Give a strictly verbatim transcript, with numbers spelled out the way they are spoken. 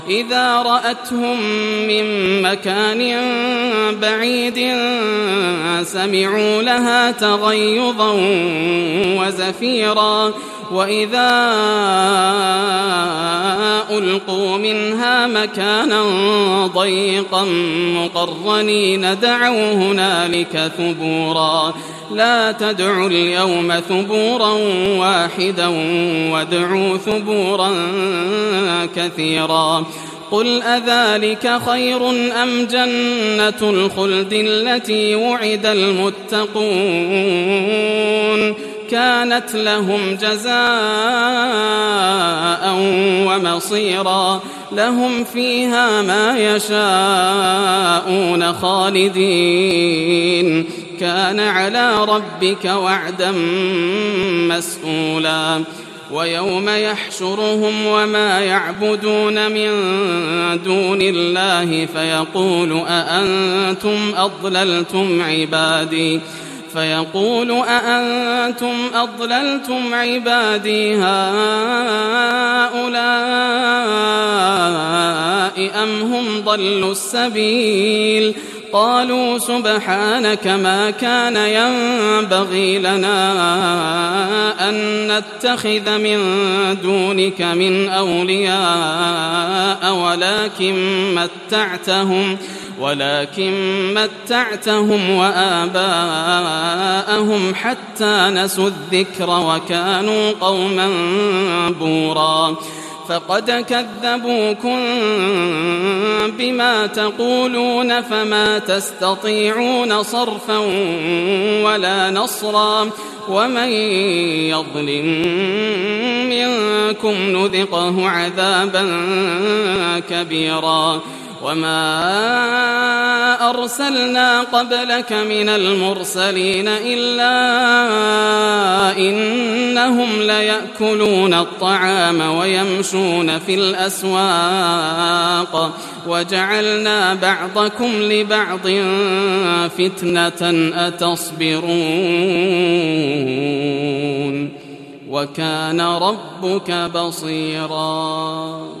إذا رأتهم من مكان بعيد سمعوا لها تغيظا وزفيرا وإذا ألقوا منها مكانا ضيقا مقرنين دعوا هنالك ثبورا لا تدعوا اليوم ثبورا واحدا وادعوا ثبورا كثيرا قل أذلك خير أم جنة الخلد التي وعد المتقون كانت لهم جزاء ومصيرا لهم فيها ما يشاءون خالدين كان على ربك وعدا مسئولا ويوم يحشرهم وما يعبدون من دون الله فيقول أأنتم أضللتم عبادي فيقول أأنتم أضللتم عبادي هؤلاء أم هم ضلوا السبيل قالوا سبحانك ما كان ينبغي لنا أن نتخذ من دونك من أولياء ولكن متعتهم ولكن متعتهم وآباءهم حتى نسوا الذكر وكانوا قوما بورا فقد كذبوكم بما تقولون فما تستطيعون صرفا ولا نصرا ومن يظلم منكم نذقه عذابا كبيرا وما أرسلنا قبلك من المرسلين إلا إنهم ليأكلون الطعام ويمشون في الأسواق وجعلنا بعضكم لبعض فتنة أتصبرون وكان ربك بصيرا.